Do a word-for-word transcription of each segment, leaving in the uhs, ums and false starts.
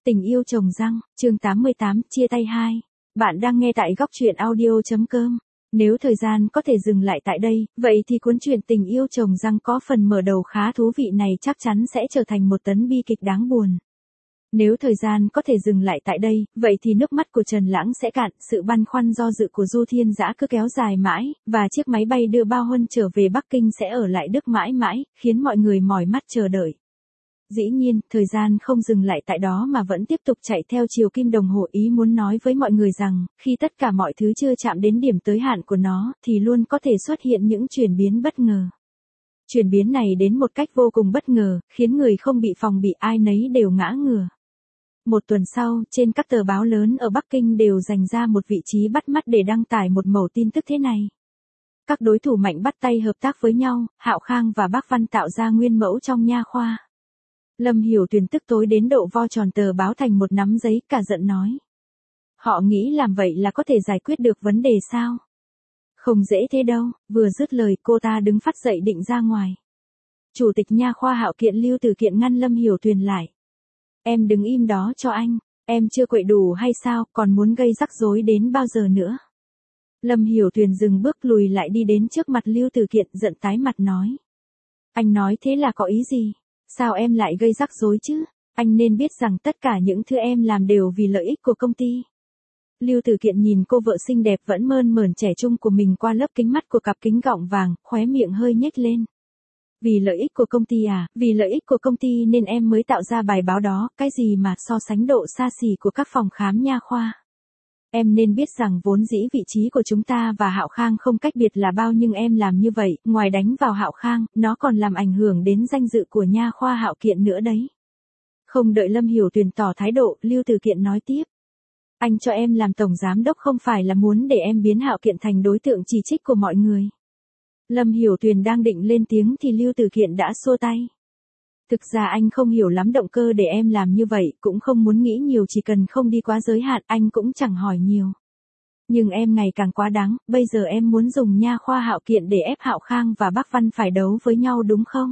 Tình yêu trồng răng, chương tám mươi tám, chia tay hai. Bạn đang nghe tại góc truyện audio.com. Nếu thời gian có thể dừng lại tại đây, vậy thì cuốn truyện Tình yêu trồng răng có phần mở đầu khá thú vị này chắc chắn sẽ trở thành một tấn bi kịch đáng buồn. Nếu thời gian có thể dừng lại tại đây, vậy thì nước mắt của Trần Lãng sẽ cạn, sự băn khoăn do dự của Du Thiên Dã cứ kéo dài mãi, và chiếc máy bay đưa Bao Huân trở về Bắc Kinh sẽ ở lại Đức mãi mãi, khiến mọi người mỏi mắt chờ đợi. Dĩ nhiên, thời gian không dừng lại tại đó mà vẫn tiếp tục chạy theo chiều kim đồng hồ, ý muốn nói với mọi người rằng, khi tất cả mọi thứ chưa chạm đến điểm tới hạn của nó, thì luôn có thể xuất hiện những chuyển biến bất ngờ. Chuyển biến này đến một cách vô cùng bất ngờ, khiến người không bị phòng bị ai nấy đều ngã ngửa. Một tuần sau, trên các tờ báo lớn ở Bắc Kinh đều dành ra một vị trí bắt mắt để đăng tải một mẩu tin tức thế này. Các đối thủ mạnh bắt tay hợp tác với nhau, Hạo Khang và Bác Văn tạo ra nguyên mẫu trong nha khoa. Lâm Hiểu Tuyền tức tối đến độ vo tròn tờ báo thành một nắm giấy, cả giận nói. Họ nghĩ làm vậy là có thể giải quyết được vấn đề sao? Không dễ thế đâu, vừa dứt lời cô ta đứng phắt dậy định ra ngoài. Chủ tịch nha khoa Hạo Kiện Lưu Từ Kiện ngăn Lâm Hiểu Tuyền lại. Em đứng im đó cho anh, em chưa quậy đủ hay sao, còn muốn gây rắc rối đến bao giờ nữa? Lâm Hiểu Tuyền dừng bước lùi lại đi đến trước mặt Lưu Từ Kiện giận tái mặt nói. Anh nói thế là có ý gì? Sao em lại gây rắc rối chứ? Anh nên biết rằng tất cả những thứ em làm đều vì lợi ích của công ty. Lưu Từ Kiện nhìn cô vợ xinh đẹp vẫn mơn mởn trẻ trung của mình qua lớp kính mắt của cặp kính gọng vàng, khóe miệng hơi nhếch lên. Vì lợi ích của công ty à, vì lợi ích của công ty nên em mới tạo ra bài báo đó, cái gì mà so sánh độ xa xỉ của các phòng khám nha khoa. Em nên biết rằng vốn dĩ vị trí của chúng ta và Hạo Khang không cách biệt là bao, nhưng em làm như vậy, ngoài đánh vào Hạo Khang, nó còn làm ảnh hưởng đến danh dự của nha khoa Hạo Kiện nữa đấy. Không đợi Lâm Hiểu Tuyền tỏ thái độ, Lưu Từ Kiện nói tiếp. Anh cho em làm tổng giám đốc không phải là muốn để em biến Hạo Kiện thành đối tượng chỉ trích của mọi người. Lâm Hiểu Tuyền đang định lên tiếng thì Lưu Từ Kiện đã xua tay. Thực ra anh không hiểu lắm động cơ để em làm như vậy, cũng không muốn nghĩ nhiều, chỉ cần không đi quá giới hạn, anh cũng chẳng hỏi nhiều. Nhưng em ngày càng quá đáng, bây giờ em muốn dùng nha khoa Hạo Kiện để ép Hạo Khang và Bác Văn phải đấu với nhau đúng không?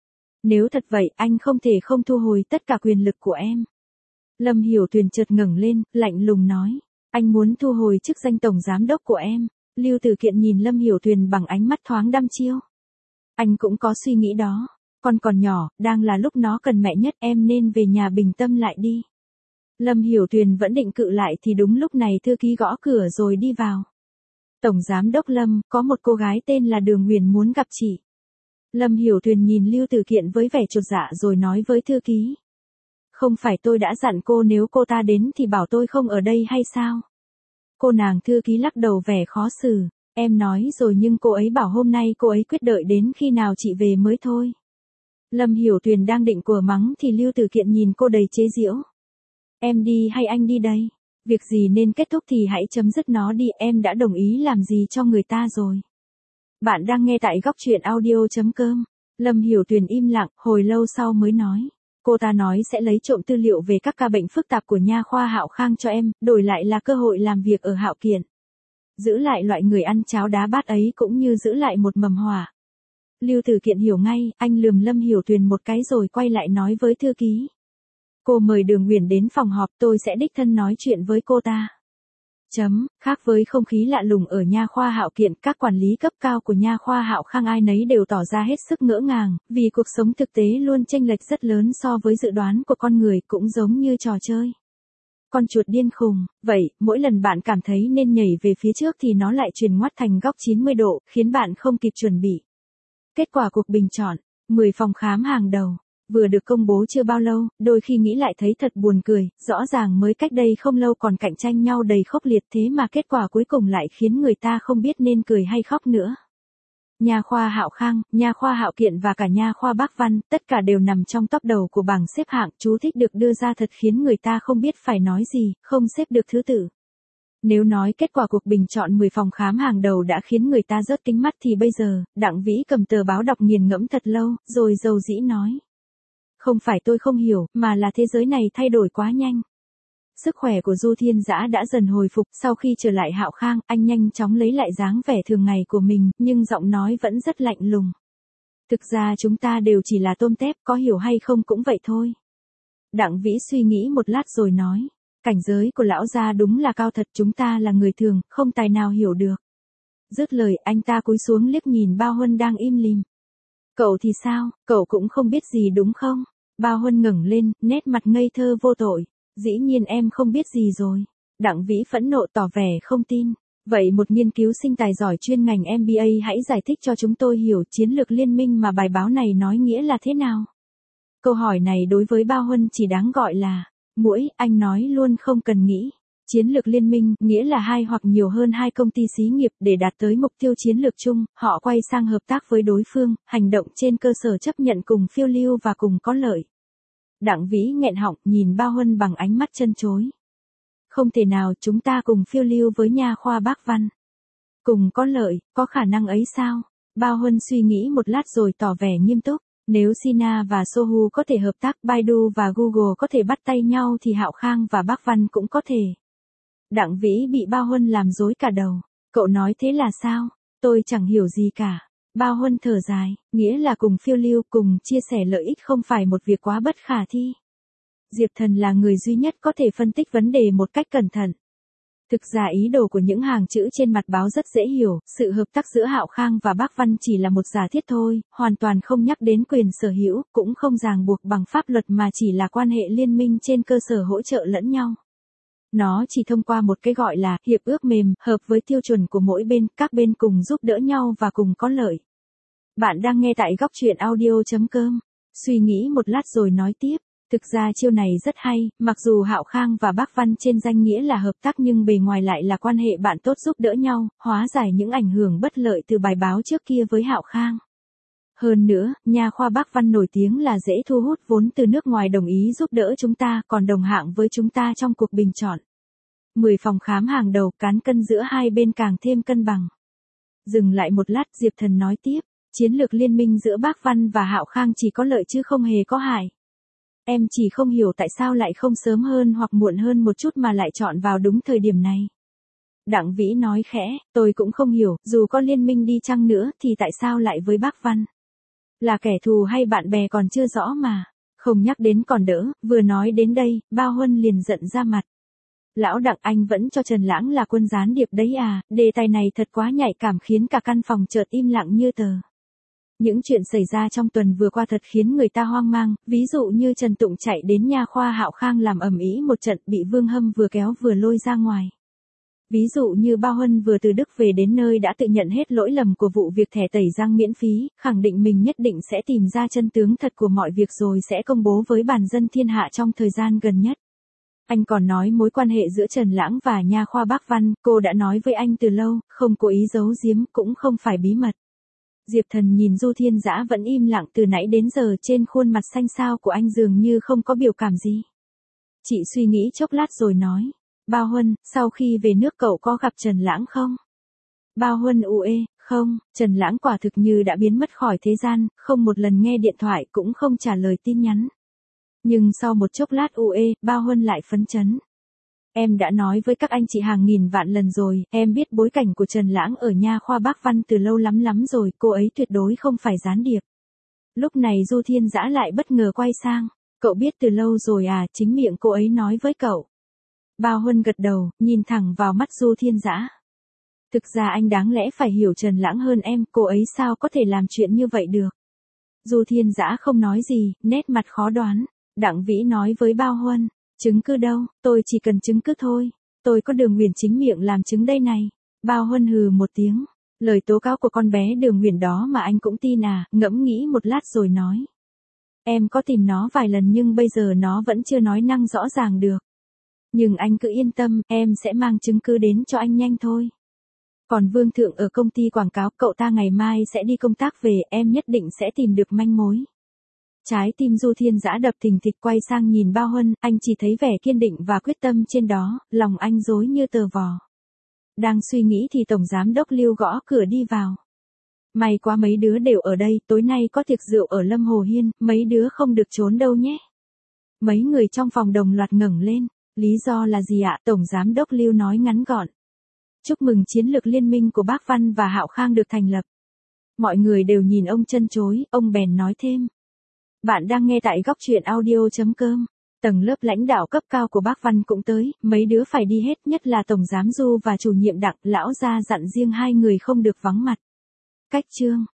Nếu thật vậy, anh không thể không thu hồi tất cả quyền lực của em. Lâm Hiểu Tuyền chợt ngẩng lên, lạnh lùng nói. Anh muốn thu hồi chức danh tổng giám đốc của em. Lưu Từ Kiện nhìn Lâm Hiểu Tuyền bằng ánh mắt thoáng đăm chiêu. Anh cũng có suy nghĩ đó. Con còn nhỏ, đang là lúc nó cần mẹ nhất, em nên về nhà bình tâm lại đi. Lâm Hiểu Tuyền vẫn định cự lại thì đúng lúc này thư ký gõ cửa rồi đi vào. Tổng giám đốc Lâm, có một cô gái tên là Đường Huyền muốn gặp chị. Lâm Hiểu Tuyền nhìn Lưu Từ Kiện với vẻ chột dạ rồi nói với thư ký. Không phải tôi đã dặn cô nếu cô ta đến thì bảo tôi không ở đây hay sao? Cô nàng thư ký lắc đầu vẻ khó xử. Em nói rồi nhưng cô ấy bảo hôm nay cô ấy quyết đợi đến khi nào chị về mới thôi. Lâm Hiểu Tuyền đang định quở mắng thì Lưu Từ Kiện nhìn cô đầy chế giễu. Em đi hay anh đi đây? Việc gì nên kết thúc thì hãy chấm dứt nó đi, em đã đồng ý làm gì cho người ta rồi. Bạn đang nghe tại góc truyện audio.com. Lâm Hiểu Tuyền im lặng, hồi lâu sau mới nói. Cô ta nói sẽ lấy trộm tư liệu về các ca bệnh phức tạp của nha khoa Hạo Khang cho em, đổi lại là cơ hội làm việc ở Hạo Kiện. Giữ lại loại người ăn cháo đá bát ấy cũng như giữ lại một mầm hỏa. Lưu Từ Kiện hiểu ngay, anh lườm Lâm Hiểu Tuyền một cái rồi quay lại nói với thư ký. Cô mời Đường Huyền đến phòng họp, tôi sẽ đích thân nói chuyện với cô ta. Chấm, khác với không khí lạ lùng ở nha khoa Hạo Kiện, các quản lý cấp cao của nha khoa Hạo Khang ai nấy đều tỏ ra hết sức ngỡ ngàng, vì cuộc sống thực tế luôn chênh lệch rất lớn so với dự đoán của con người, cũng giống như trò chơi. Con chuột điên khùng, vậy, mỗi lần bạn cảm thấy nên nhảy về phía trước thì nó lại chuyển ngoắt thành góc chín mươi độ, khiến bạn không kịp chuẩn bị. Kết quả cuộc bình chọn, mười phòng khám hàng đầu, vừa được công bố chưa bao lâu, đôi khi nghĩ lại thấy thật buồn cười, rõ ràng mới cách đây không lâu còn cạnh tranh nhau đầy khốc liệt, thế mà kết quả cuối cùng lại khiến người ta không biết nên cười hay khóc nữa. Nha khoa Hạo Khang, nha khoa Hạo Kiện và cả nha khoa Bác Văn, tất cả đều nằm trong top đầu của bảng xếp hạng, chú thích được đưa ra thật khiến người ta không biết phải nói gì, không xếp được thứ tự. Nếu nói kết quả cuộc bình chọn mười phòng khám hàng đầu đã khiến người ta rớt kính mắt thì bây giờ, Đặng Vĩ cầm tờ báo đọc nghiền ngẫm thật lâu, rồi dầu dĩ nói. Không phải tôi không hiểu, mà là thế giới này thay đổi quá nhanh. Sức khỏe của Du Thiên Dã đã dần hồi phục, sau khi trở lại Hạo Khang, anh nhanh chóng lấy lại dáng vẻ thường ngày của mình, nhưng giọng nói vẫn rất lạnh lùng. Thực ra chúng ta đều chỉ là tôm tép, có hiểu hay không cũng vậy thôi. Đặng Vĩ suy nghĩ một lát rồi nói, cảnh giới của lão gia đúng là cao thật, chúng ta là người thường, không tài nào hiểu được. Dứt lời anh ta cúi xuống liếc nhìn Bao Huân đang im lìm. Cậu thì sao, cậu cũng không biết gì đúng không? Bao Huân ngẩng lên, nét mặt ngây thơ vô tội. Dĩ nhiên em không biết gì rồi. Đặng Vĩ phẫn nộ tỏ vẻ không tin. Vậy một nghiên cứu sinh tài giỏi chuyên ngành em bê a hãy giải thích cho chúng tôi hiểu chiến lược liên minh mà bài báo này nói nghĩa là thế nào? Câu hỏi này đối với Bao Huân chỉ đáng gọi là muỗi, anh nói luôn không cần nghĩ. Chiến lược liên minh nghĩa là hai hoặc nhiều hơn hai công ty xí nghiệp để đạt tới mục tiêu chiến lược chung, họ quay sang hợp tác với đối phương, hành động trên cơ sở chấp nhận cùng phiêu lưu và cùng có lợi. Đặng Vĩ nghẹn họng nhìn Bao Huân bằng ánh mắt chân chối. Không thể nào, chúng ta cùng phiêu lưu với nha khoa Bác Văn. Cùng có lợi, có khả năng ấy sao? Bao Huân suy nghĩ một lát rồi tỏ vẻ nghiêm túc. Nếu Sina và Sohu có thể hợp tác, Baidu và Google có thể bắt tay nhau thì Hạo Khang và Bác Văn cũng có thể. Đặng Vĩ bị Bao Huân làm rối cả đầu. Cậu nói thế là sao? Tôi chẳng hiểu gì cả. Bao Huân thở dài, nghĩa là cùng phiêu lưu, cùng chia sẻ lợi ích không phải một việc quá bất khả thi. Diệp Thần là người duy nhất có thể phân tích vấn đề một cách cẩn thận. Thực ra ý đồ của những hàng chữ trên mặt báo rất dễ hiểu, sự hợp tác giữa Hạo Khang và Bác Văn chỉ là một giả thiết thôi, hoàn toàn không nhắc đến quyền sở hữu, cũng không ràng buộc bằng pháp luật mà chỉ là quan hệ liên minh trên cơ sở hỗ trợ lẫn nhau. Nó chỉ thông qua một cái gọi là hiệp ước mềm, hợp với tiêu chuẩn của mỗi bên, các bên cùng giúp đỡ nhau và cùng có lợi. Bạn đang nghe tại góc truyện audio chấm com. Suy nghĩ một lát rồi nói tiếp. Thực ra chiêu này rất hay, mặc dù Hạo Khang và Bác Văn trên danh nghĩa là hợp tác nhưng bề ngoài lại là quan hệ bạn tốt giúp đỡ nhau, hóa giải những ảnh hưởng bất lợi từ bài báo trước kia với Hạo Khang. Hơn nữa, nha khoa Bác Văn nổi tiếng là dễ thu hút vốn từ nước ngoài đồng ý giúp đỡ chúng ta, còn đồng hạng với chúng ta trong cuộc bình chọn. mười phòng khám hàng đầu, cán cân giữa hai bên càng thêm cân bằng. Dừng lại một lát, Diệp Thần nói tiếp, chiến lược liên minh giữa Bác Văn và Hạo Khang chỉ có lợi chứ không hề có hại. Em chỉ không hiểu tại sao lại không sớm hơn hoặc muộn hơn một chút mà lại chọn vào đúng thời điểm này. Đặng Vĩ nói khẽ, tôi cũng không hiểu, dù có liên minh đi chăng nữa thì tại sao lại với Bác Văn? Là kẻ thù hay bạn bè còn chưa rõ mà. Không nhắc đến còn đỡ, vừa nói đến đây, Bao Huân liền giận ra mặt. Lão Đặng, anh vẫn cho Trần Lãng là quân gián điệp đấy à, đề tài này thật quá nhạy cảm khiến cả căn phòng chợt im lặng như tờ. Những chuyện xảy ra trong tuần vừa qua thật khiến người ta hoang mang, ví dụ như Trần Tụng chạy đến nha khoa Hạo Khang làm ầm ĩ một trận bị Vương Hâm vừa kéo vừa lôi ra ngoài. Ví dụ như Bao Huân vừa từ Đức về đến nơi đã tự nhận hết lỗi lầm của vụ việc thẻ tẩy răng miễn phí, khẳng định mình nhất định sẽ tìm ra chân tướng thật của mọi việc rồi sẽ công bố với bản dân thiên hạ trong thời gian gần nhất. Anh còn nói mối quan hệ giữa Trần Lãng và nha khoa Bác Văn, cô đã nói với anh từ lâu, không cố ý giấu giếm, cũng không phải bí mật. Diệp Thần nhìn Du Thiên Dã vẫn im lặng từ nãy đến giờ, trên khuôn mặt xanh xao của anh dường như không có biểu cảm gì. Chị suy nghĩ chốc lát rồi nói, Bao Huân, sau khi về nước cậu có gặp Trần Lãng không? Bao Huân u ê, không, Trần Lãng quả thực như đã biến mất khỏi thế gian, không một lần nghe điện thoại cũng không trả lời tin nhắn. Nhưng sau một chốc lát u ê, Bao Huân lại phấn chấn. Em đã nói với các anh chị hàng nghìn vạn lần rồi, em biết bối cảnh của Trần Lãng ở nha khoa Bác Văn từ lâu lắm lắm rồi, cô ấy tuyệt đối không phải gián điệp. Lúc này Du Thiên Dã lại bất ngờ quay sang, cậu biết từ lâu rồi à, chính miệng cô ấy nói với cậu. Bao Huân gật đầu, nhìn thẳng vào mắt Du Thiên Dã. Thực ra anh đáng lẽ phải hiểu Trần Lãng hơn em, cô ấy sao có thể làm chuyện như vậy được. Du Thiên Dã không nói gì, nét mặt khó đoán. Đặng Vĩ nói với Bao Huân, chứng cứ đâu, tôi chỉ cần chứng cứ thôi, tôi có Đường Huyền chính miệng làm chứng đây này. Bao Huân hừ một tiếng, lời tố cáo của con bé Đường Huyền đó mà anh cũng tin à, ngẫm nghĩ một lát rồi nói. Em có tìm nó vài lần nhưng bây giờ nó vẫn chưa nói năng rõ ràng được. Nhưng anh cứ yên tâm, em sẽ mang chứng cứ đến cho anh nhanh thôi. Còn Vương Thượng ở công ty quảng cáo, cậu ta ngày mai sẽ đi công tác về, em nhất định sẽ tìm được manh mối. Trái tim Du Thiên Dã đập thình thịch, quay sang nhìn Bao Huân, anh chỉ thấy vẻ kiên định và quyết tâm trên đó, lòng anh rối như tờ vò. Đang suy nghĩ thì Tổng Giám Đốc Lưu gõ cửa đi vào. May quá mấy đứa đều ở đây, tối nay có tiệc rượu ở Lâm Hồ Hiên, mấy đứa không được trốn đâu nhé. Mấy người trong phòng đồng loạt ngẩng lên, lý do là gì ạ? Tổng Giám Đốc Lưu nói ngắn gọn. Chúc mừng chiến lược liên minh của Bác Văn và Hạo Khang được thành lập. Mọi người đều nhìn ông chân chối, ông bèn nói thêm. Bạn đang nghe tại góc truyện audio chấm com. Tầng lớp lãnh đạo cấp cao của bác Văn cũng tới, mấy đứa phải đi hết, nhất là Tổng Giám Du và chủ nhiệm Đặng, lão gia dặn riêng hai người không được vắng mặt. Cách chương